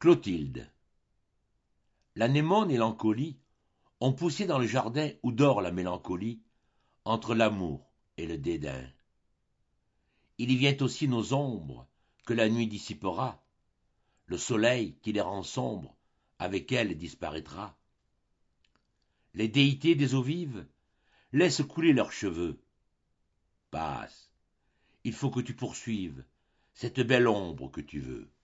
Clotilde. L'anémone et l'encolie ont poussé dans le jardin où dort la mélancolie, entre l'amour et le dédain. Il y vient aussi nos ombres, que la nuit dissipera, le soleil qui les rend sombres, avec elles disparaîtra. Les déités des eaux vives laissent couler leurs cheveux. Passe, il faut que tu poursuives cette belle ombre que tu veux.